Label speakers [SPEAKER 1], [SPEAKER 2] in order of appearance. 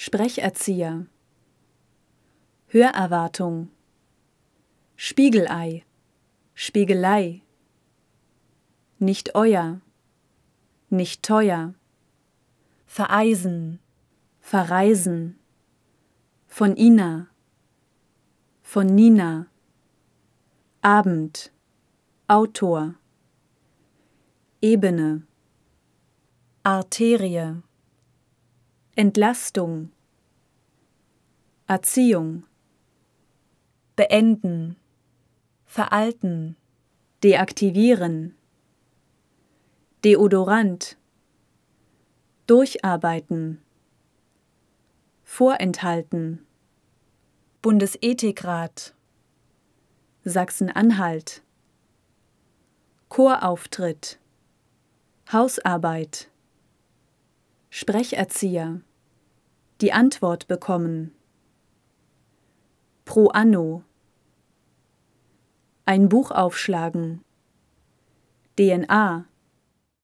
[SPEAKER 1] Sprecherzieher, Hörerwartung, Spiegelei, Spiegelei, nicht euer, nicht teuer, vereisen, verreisen, von Ina, von Nina, Abend, Autor, Ebene, Arterie, Entlastung, Erziehung, beenden, veralten, deaktivieren, Deodorant, durcharbeiten, vorenthalten, Bundesethikrat, Sachsen-Anhalt, Chorauftritt, Hausarbeit, Sprecherzieher, die Antwort bekommen, pro anno, ein Buch aufschlagen, DNA,